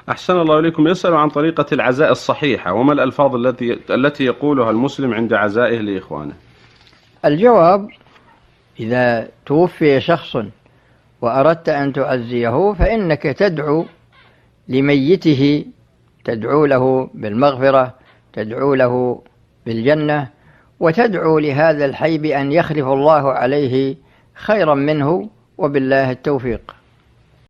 أحسن الله إليكم. يسأل عن طريقة العزاء الصحيحة، وما الألفاظ التي يقولها المسلم عند عزائه لإخوانه؟ الجواب: إذا توفي شخص وأردت أن تعزيه فإنك تدعو لميته، تدعو له بالمغفرة، تدعو له بالجنة، وتدعو لهذا الحي بأن يخلف الله عليه خيرا منه، وبالله التوفيق.